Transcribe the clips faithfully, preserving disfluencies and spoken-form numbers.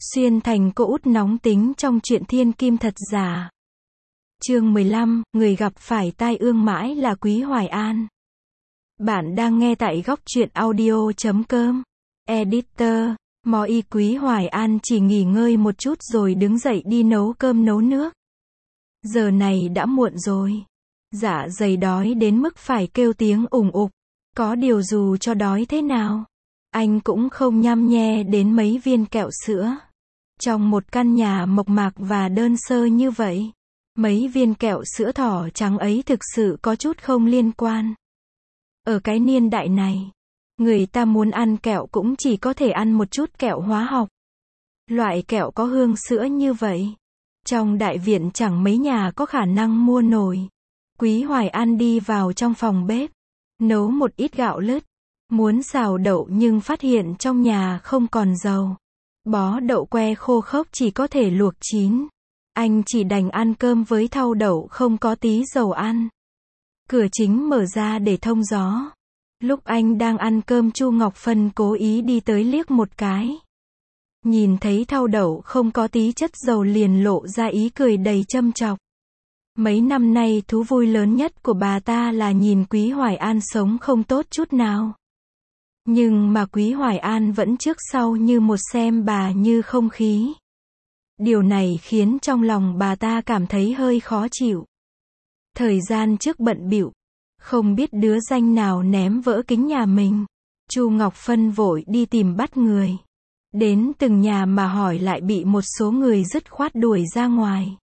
Xuyên thành cô út nóng tính trong truyện thiên kim thật giả. Chương mười lăm, người gặp phải tai ương mãi là Quý Hoài An. Bạn đang nghe tại góc truyện audio chấm com. Editor, Mò y Quý Hoài An chỉ nghỉ ngơi một chút rồi đứng dậy đi nấu cơm nấu nước. Giờ này đã muộn rồi. Dạ dày đói đến mức phải kêu tiếng ủng ục. Có điều dù cho đói thế nào, anh cũng không nhăm nhe đến mấy viên kẹo sữa. Trong một căn nhà mộc mạc và đơn sơ như vậy, mấy viên kẹo sữa thỏ trắng ấy thực sự có chút không liên quan. Ở cái niên đại này, người ta muốn ăn kẹo cũng chỉ có thể ăn một chút kẹo hóa học. Loại kẹo có hương sữa như vậy, trong đại viện chẳng mấy nhà có khả năng mua nổi. Quý Hoài An đi vào trong phòng bếp, nấu một ít gạo lứt, muốn xào đậu nhưng phát hiện trong nhà không còn dầu. Bó đậu que khô khốc chỉ có thể luộc chín. Anh chỉ đành ăn cơm với thau đậu không có tí dầu ăn. Cửa chính mở ra để thông gió. Lúc anh đang ăn cơm, Chu Ngọc Phân cố ý đi tới liếc một cái. Nhìn thấy thau đậu không có tí chất dầu liền lộ ra ý cười đầy châm chọc. Mấy năm nay thú vui lớn nhất của bà ta là nhìn Quý Hoài An sống không tốt chút nào. Nhưng mà Quý Hoài An vẫn trước sau như một, xem bà như không khí. Điều này khiến trong lòng bà ta cảm thấy hơi khó chịu. Thời gian trước bận bịu, không biết đứa danh nào ném vỡ kính nhà mình. Chu Ngọc Phân vội đi tìm bắt người. Đến từng nhà mà hỏi lại bị một số người dứt khoát đuổi ra ngoài.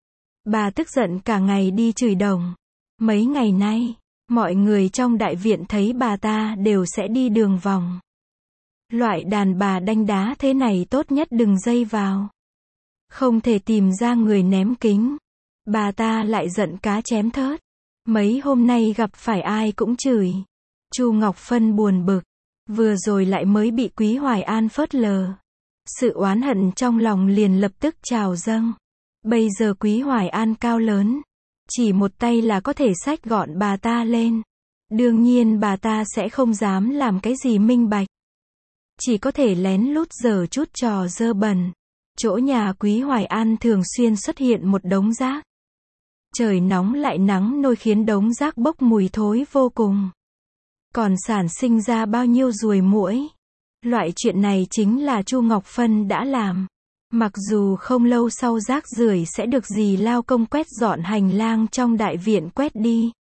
Bà tức giận cả ngày đi chửi đồng. Mấy ngày nay, mọi người trong đại viện thấy bà ta đều sẽ đi đường vòng. Loại đàn bà đanh đá thế này tốt nhất đừng dây vào. Không thể tìm ra người ném kính. Bà ta lại giận cá chém thớt. Mấy hôm nay gặp phải ai cũng chửi. Chu Ngọc Phân buồn bực. Vừa rồi lại mới bị Quý Hoài An phớt lờ. Sự oán hận trong lòng liền lập tức trào dâng. Bây giờ Quý Hoài An cao lớn, chỉ một tay là có thể xách gọn bà ta lên. Đương nhiên bà ta sẽ không dám làm cái gì minh bạch. Chỉ có thể lén lút giở chút trò dơ bẩn. Chỗ nhà Quý Hoài An thường xuyên xuất hiện một đống rác. Trời nóng lại nắng nôi khiến đống rác bốc mùi thối vô cùng. Còn sản sinh ra bao nhiêu ruồi muỗi. Loại chuyện này chính là Chu Ngọc Phân đã làm. Mặc dù không lâu sau rác rưởi sẽ được dì lao công quét dọn hành lang trong đại viện quét đi.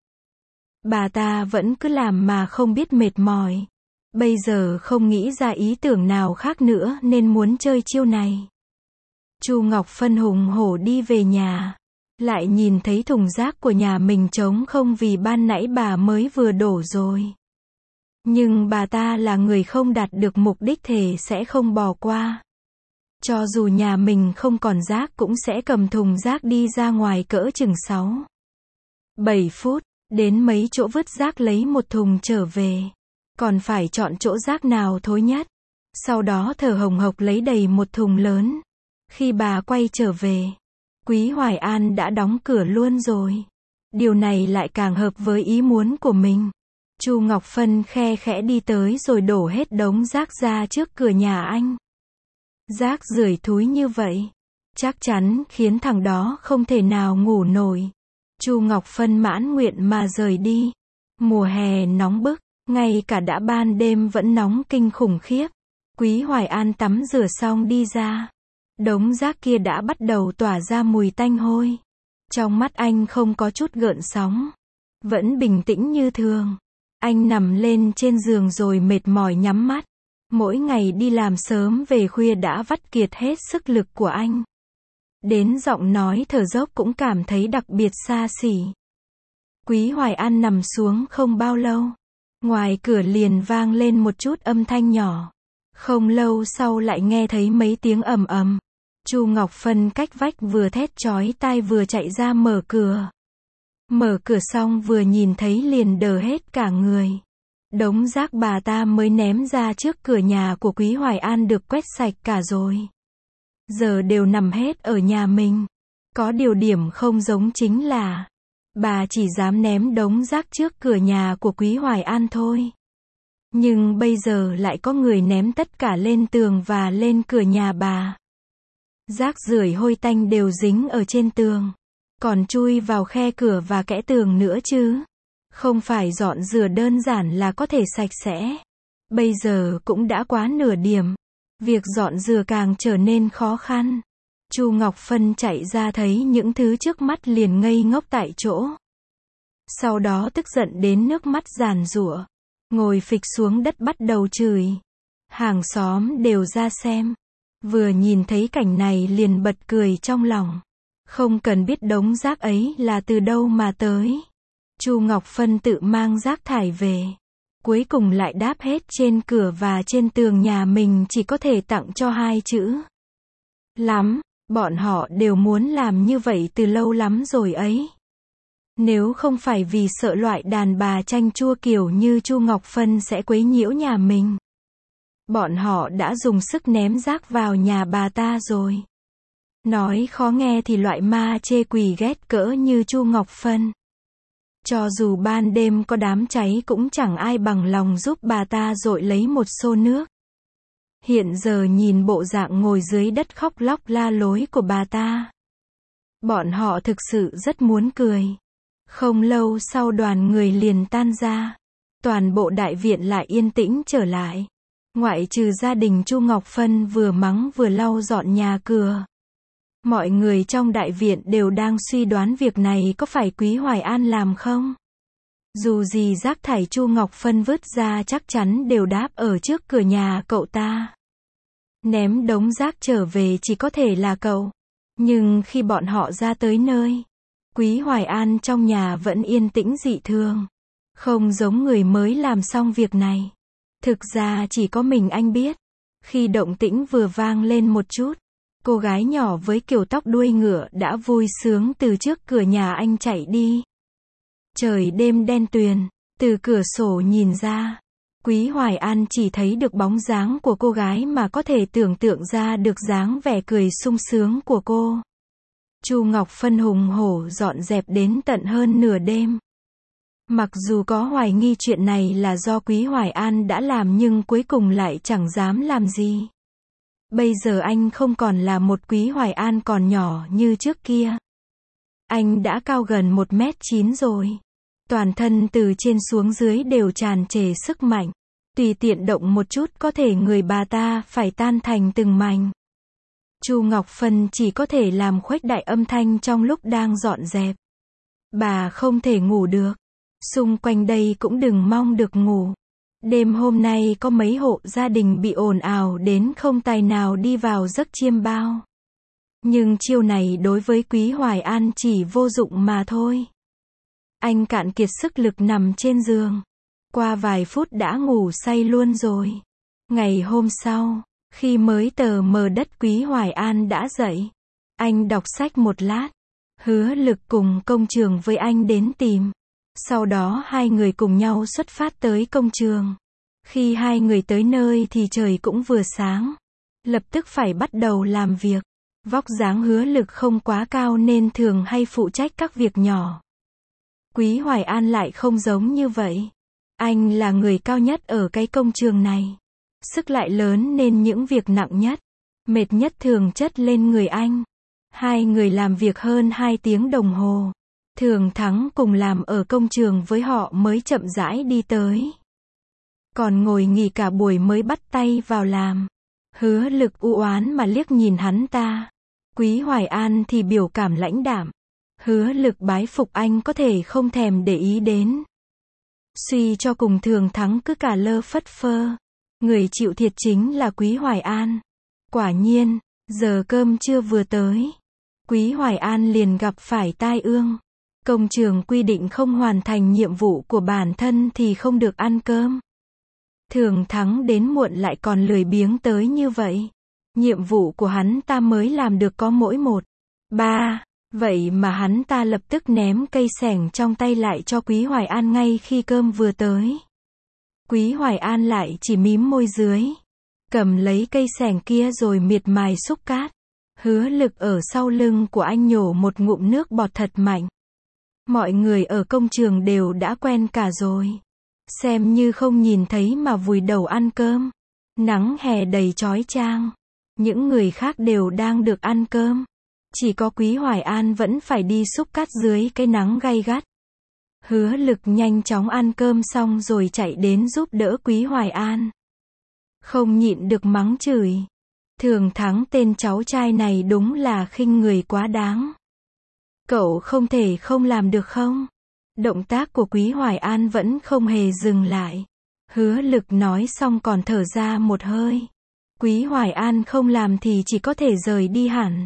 Bà ta vẫn cứ làm mà không biết mệt mỏi. Bây giờ không nghĩ ra ý tưởng nào khác nữa nên muốn chơi chiêu này. Chu Ngọc Phân hùng hổ đi về nhà. Lại nhìn thấy thùng rác của nhà mình trống không vì ban nãy bà mới vừa đổ rồi. Nhưng bà ta là người không đạt được mục đích thề sẽ không bỏ qua. Cho dù nhà mình không còn rác cũng sẽ cầm thùng rác đi ra ngoài cỡ chừng sáu, bảy phút, đến mấy chỗ vứt rác lấy một thùng trở về. Còn phải chọn chỗ rác nào thối nhất. Sau đó thở hồng hộc lấy đầy một thùng lớn. Khi bà quay trở về, Quý Hoài An đã đóng cửa luôn rồi. Điều này lại càng hợp với ý muốn của mình. Chu Ngọc Phân khe khẽ đi tới rồi đổ hết đống rác ra trước cửa nhà anh. Rác rưởi thúi như vậy, chắc chắn khiến thằng đó không thể nào ngủ nổi. Chu Ngọc Phân mãn nguyện mà rời đi. Mùa hè nóng bức, ngay cả đã ban đêm vẫn nóng kinh khủng khiếp. Quý Hoài An tắm rửa xong đi ra. Đống rác kia đã bắt đầu tỏa ra mùi tanh hôi. Trong mắt anh không có chút gợn sóng. Vẫn bình tĩnh như thường. Anh nằm lên trên giường rồi mệt mỏi nhắm mắt. Mỗi ngày đi làm sớm về khuya đã vắt kiệt hết sức lực của anh. Đến giọng nói thở dốc cũng cảm thấy đặc biệt xa xỉ. Quý Hoài An nằm xuống không bao lâu. Ngoài cửa liền vang lên một chút âm thanh nhỏ. Không lâu sau lại nghe thấy mấy tiếng ầm ầm. Chu Ngọc Phân cách vách vừa thét chói tai vừa chạy ra mở cửa. Mở cửa xong vừa nhìn thấy liền đờ hết cả người. Đống rác bà ta mới ném ra trước cửa nhà của Quý Hoài An được quét sạch cả rồi. Giờ đều nằm hết ở nhà mình. Có điều điểm không giống chính là bà chỉ dám ném đống rác trước cửa nhà của Quý Hoài An thôi. Nhưng bây giờ lại có người ném tất cả lên tường và lên cửa nhà bà. Rác rưởi hôi tanh đều dính ở trên tường. Còn chui vào khe cửa và kẽ tường nữa chứ. Không phải dọn rửa đơn giản là có thể sạch sẽ. Bây giờ cũng đã quá nửa điểm. Việc dọn rửa càng trở nên khó khăn. Chu Ngọc Phân chạy ra thấy những thứ trước mắt liền ngây ngốc tại chỗ. Sau đó tức giận đến nước mắt giàn giụa. Ngồi phịch xuống đất bắt đầu chửi. Hàng xóm đều ra xem. Vừa nhìn thấy cảnh này liền bật cười trong lòng. Không cần biết đống rác ấy là từ đâu mà tới. Chu Ngọc Phân tự mang rác thải về. Cuối cùng lại đáp hết trên cửa và trên tường nhà mình, chỉ có thể tặng cho hai chữ. Lắm, bọn họ đều muốn làm như vậy từ lâu lắm rồi ấy. Nếu không phải vì sợ loại đàn bà chanh chua kiểu như Chu Ngọc Phân sẽ quấy nhiễu nhà mình, bọn họ đã dùng sức ném rác vào nhà bà ta rồi. Nói khó nghe thì loại ma chê quỷ ghét cỡ như Chu Ngọc Phân, cho dù ban đêm có đám cháy cũng chẳng ai bằng lòng giúp bà ta dội lấy một xô nước. Hiện giờ nhìn bộ dạng ngồi dưới đất khóc lóc la lối của bà ta, bọn họ thực sự rất muốn cười. Không lâu sau đoàn người liền tan ra. Toàn bộ đại viện lại yên tĩnh trở lại. Ngoại trừ gia đình Chu Ngọc Phân vừa mắng vừa lau dọn nhà cửa. Mọi người trong đại viện đều đang suy đoán việc này có phải Quý Hoài An làm không? Dù gì rác thải Chu Ngọc Phân vứt ra chắc chắn đều đáp ở trước cửa nhà cậu ta. Ném đống rác trở về chỉ có thể là cậu. Nhưng khi bọn họ ra tới nơi, Quý Hoài An trong nhà vẫn yên tĩnh dị thường. Không giống người mới làm xong việc này. Thực ra chỉ có mình anh biết. Khi động tĩnh vừa vang lên một chút, cô gái nhỏ với kiểu tóc đuôi ngựa đã vui sướng từ trước cửa nhà anh chạy đi. Trời đêm đen tuyền, từ cửa sổ nhìn ra, Quý Hoài An chỉ thấy được bóng dáng của cô gái mà có thể tưởng tượng ra được dáng vẻ cười sung sướng của cô. Chu Ngọc Phân hùng hổ dọn dẹp đến tận hơn nửa đêm. Mặc dù có hoài nghi chuyện này là do Quý Hoài An đã làm nhưng cuối cùng lại chẳng dám làm gì. Bây giờ anh không còn là một Quý Hoài An còn nhỏ như trước kia. Anh đã cao gần một mét chín rồi. Toàn thân từ trên xuống dưới đều tràn trề sức mạnh. Tùy tiện động một chút có thể người bà ta phải tan thành từng mảnh. Chu Ngọc Phân chỉ có thể làm khuếch đại âm thanh trong lúc đang dọn dẹp. Bà không thể ngủ được. Xung quanh đây cũng đừng mong được ngủ. Đêm hôm nay có mấy hộ gia đình bị ồn ào đến không tài nào đi vào giấc chiêm bao. Nhưng chiêu này đối với Quý Hoài An chỉ vô dụng mà thôi. Anh cạn kiệt sức lực nằm trên giường. Qua vài phút đã ngủ say luôn rồi. Ngày hôm sau, khi mới tờ mờ đất Quý Hoài An đã dậy. Anh đọc sách một lát. Hứa Lực cùng công trường với anh đến tìm. Sau đó hai người cùng nhau xuất phát tới công trường. Khi hai người tới nơi thì trời cũng vừa sáng. Lập tức phải bắt đầu làm việc. Vóc dáng Hứa Lực không quá cao nên thường hay phụ trách các việc nhỏ. Quý Hoài An lại không giống như vậy. Anh là người cao nhất ở cái công trường này. Sức lại lớn nên những việc nặng nhất, mệt nhất thường chất lên người anh. Hai người làm việc hơn hai tiếng đồng hồ. Thường Thắng cùng làm ở công trường với họ mới chậm rãi đi tới. Còn ngồi nghỉ cả buổi mới bắt tay vào làm. Hứa Lực u oán mà liếc nhìn hắn ta. Quý Hoài An thì biểu cảm lãnh đạm. Hứa Lực bái phục anh có thể không thèm để ý đến. Suy cho cùng Thường Thắng cứ cả lơ phất phơ. Người chịu thiệt chính là Quý Hoài An. Quả nhiên, giờ cơm trưa vừa tới, Quý Hoài An liền gặp phải tai ương. Công trường quy định không hoàn thành nhiệm vụ của bản thân thì không được ăn cơm. Thường Thắng đến muộn lại còn lười biếng tới như vậy. Nhiệm vụ của hắn ta mới làm được có mỗi một, ba. Vậy mà hắn ta lập tức ném cây xẻng trong tay lại cho Quý Hoài An ngay khi cơm vừa tới. Quý Hoài An lại chỉ mím môi dưới. Cầm lấy cây xẻng kia rồi miệt mài xúc cát. Hứa Lực ở sau lưng của anh nhổ một ngụm nước bọt thật mạnh. Mọi người ở công trường đều đã quen cả rồi. Xem như không nhìn thấy mà vùi đầu ăn cơm. Nắng hè đầy chói chang. Những người khác đều đang được ăn cơm. Chỉ có Quý Hoài An vẫn phải đi xúc cát dưới cái nắng gay gắt. Hứa Lực nhanh chóng ăn cơm xong rồi chạy đến giúp đỡ Quý Hoài An. Không nhịn được mắng chửi. Thường Thắng tên cháu trai này đúng là khinh người quá đáng. Cậu không thể không làm được không? Động tác của Quý Hoài An vẫn không hề dừng lại. Hứa Lực nói xong còn thở ra một hơi. Quý Hoài An không làm thì chỉ có thể rời đi hẳn.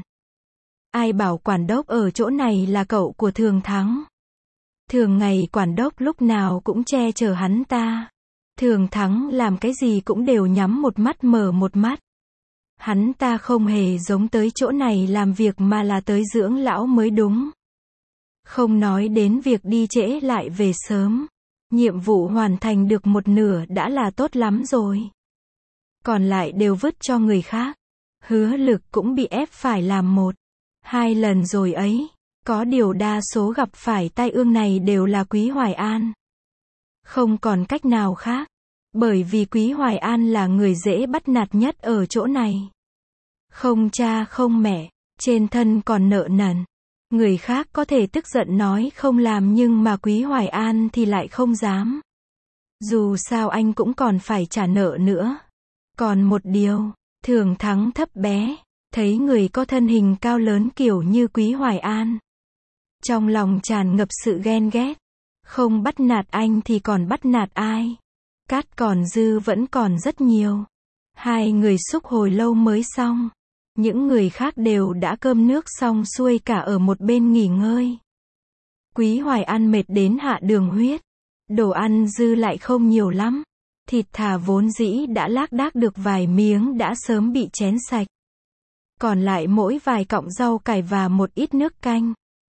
Ai bảo quản đốc ở chỗ này là cậu của Thường Thắng. Thường ngày quản đốc lúc nào cũng che chở hắn ta. Thường Thắng làm cái gì cũng đều nhắm một mắt mở một mắt. Hắn ta không hề giống tới chỗ này làm việc mà là tới dưỡng lão mới đúng. Không nói đến việc đi trễ lại về sớm. Nhiệm vụ hoàn thành được một nửa đã là tốt lắm rồi. Còn lại đều vứt cho người khác. Hứa Lực cũng bị ép phải làm một, hai lần rồi ấy. Có điều đa số gặp phải tai ương này đều là Quý Hoài An. Không còn cách nào khác. Bởi vì Quý Hoài An là người dễ bắt nạt nhất ở chỗ này. Không cha không mẹ, trên thân còn nợ nần. Người khác có thể tức giận nói không làm nhưng mà Quý Hoài An thì lại không dám. Dù sao anh cũng còn phải trả nợ nữa. Còn một điều, Thường Thắng thấp bé, thấy người có thân hình cao lớn kiểu như Quý Hoài An. Trong lòng tràn ngập sự ghen ghét. Không bắt nạt anh thì còn bắt nạt ai? Cát còn dư vẫn còn rất nhiều. Hai người xúc hồi lâu mới xong. Những người khác đều đã cơm nước xong xuôi cả ở một bên nghỉ ngơi. Quý Hoài An mệt đến hạ đường huyết. Đồ ăn dư lại không nhiều lắm. Thịt thà vốn dĩ đã lác đác được vài miếng đã sớm bị chén sạch. Còn lại mỗi vài cọng rau cải và một ít nước canh.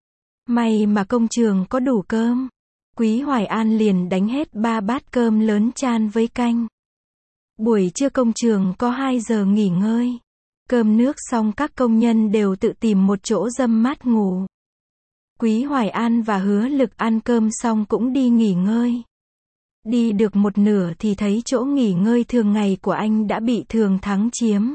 May mà công trường có đủ cơm. Quý Hoài An liền đánh hết ba bát cơm lớn chan với canh. Buổi trưa công trường có hai giờ nghỉ ngơi. Cơm nước xong các công nhân đều tự tìm một chỗ râm mát ngủ. Quý Hoài An và Hứa Lực ăn cơm xong cũng đi nghỉ ngơi. Đi được một nửa thì thấy chỗ nghỉ ngơi thường ngày của anh đã bị Thường Thắng chiếm.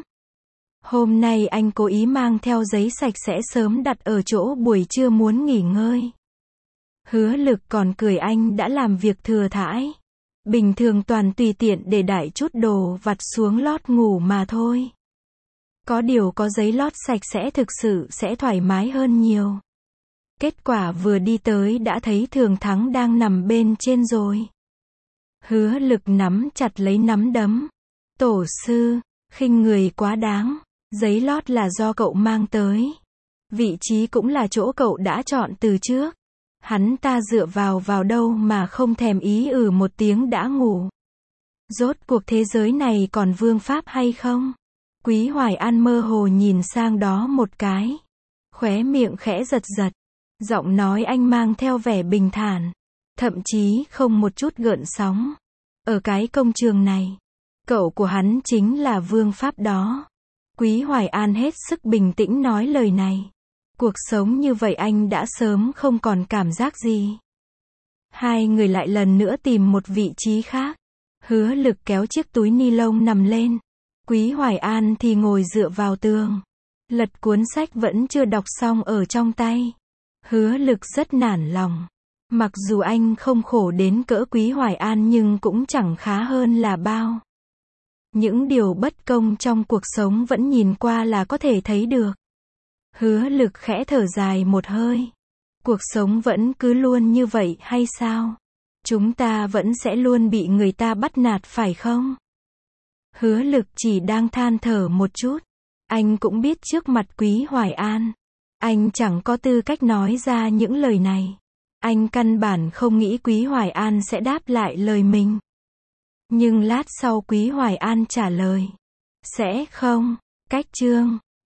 Hôm nay anh cố ý mang theo giấy sạch sẽ sớm đặt ở chỗ buổi trưa muốn nghỉ ngơi. Hứa Lực còn cười anh đã làm việc thừa thãi. Bình thường toàn tùy tiện để đại chút đồ vặt xuống lót ngủ mà thôi. Có điều có giấy lót sạch sẽ thực sự sẽ thoải mái hơn nhiều. Kết quả vừa đi tới đã thấy Thường Thắng đang nằm bên trên rồi. Hứa Lực nắm chặt lấy nắm đấm. Tổ sư, khinh người quá đáng. Giấy lót là do cậu mang tới. Vị trí cũng là chỗ cậu đã chọn từ trước. Hắn ta dựa vào vào đâu mà không thèm ý ừ một tiếng đã ngủ. Rốt cuộc thế giới này còn vương pháp hay không? Quý Hoài An mơ hồ nhìn sang đó một cái. Khóe miệng khẽ giật giật. Giọng nói anh mang theo vẻ bình thản. Thậm chí không một chút gợn sóng. Ở cái công trường này, cậu của hắn chính là vương pháp đó. Quý Hoài An hết sức bình tĩnh nói lời này. Cuộc sống như vậy anh đã sớm không còn cảm giác gì. Hai người lại lần nữa tìm một vị trí khác. Hứa Lực kéo chiếc túi ni lông nằm lên. Quý Hoài An thì ngồi dựa vào tường. Lật cuốn sách vẫn chưa đọc xong ở trong tay. Hứa Lực rất nản lòng. Mặc dù anh không khổ đến cỡ Quý Hoài An nhưng cũng chẳng khá hơn là bao. Những điều bất công trong cuộc sống vẫn nhìn qua là có thể thấy được. Hứa Lực khẽ thở dài một hơi. Cuộc sống vẫn cứ luôn như vậy hay sao? Chúng ta vẫn sẽ luôn bị người ta bắt nạt phải không? Hứa Lực chỉ đang than thở một chút. Anh cũng biết trước mặt Quý Hoài An, anh chẳng có tư cách nói ra những lời này. Anh căn bản không nghĩ Quý Hoài An sẽ đáp lại lời mình. Nhưng lát sau Quý Hoài An trả lời. Sẽ không. Cách chương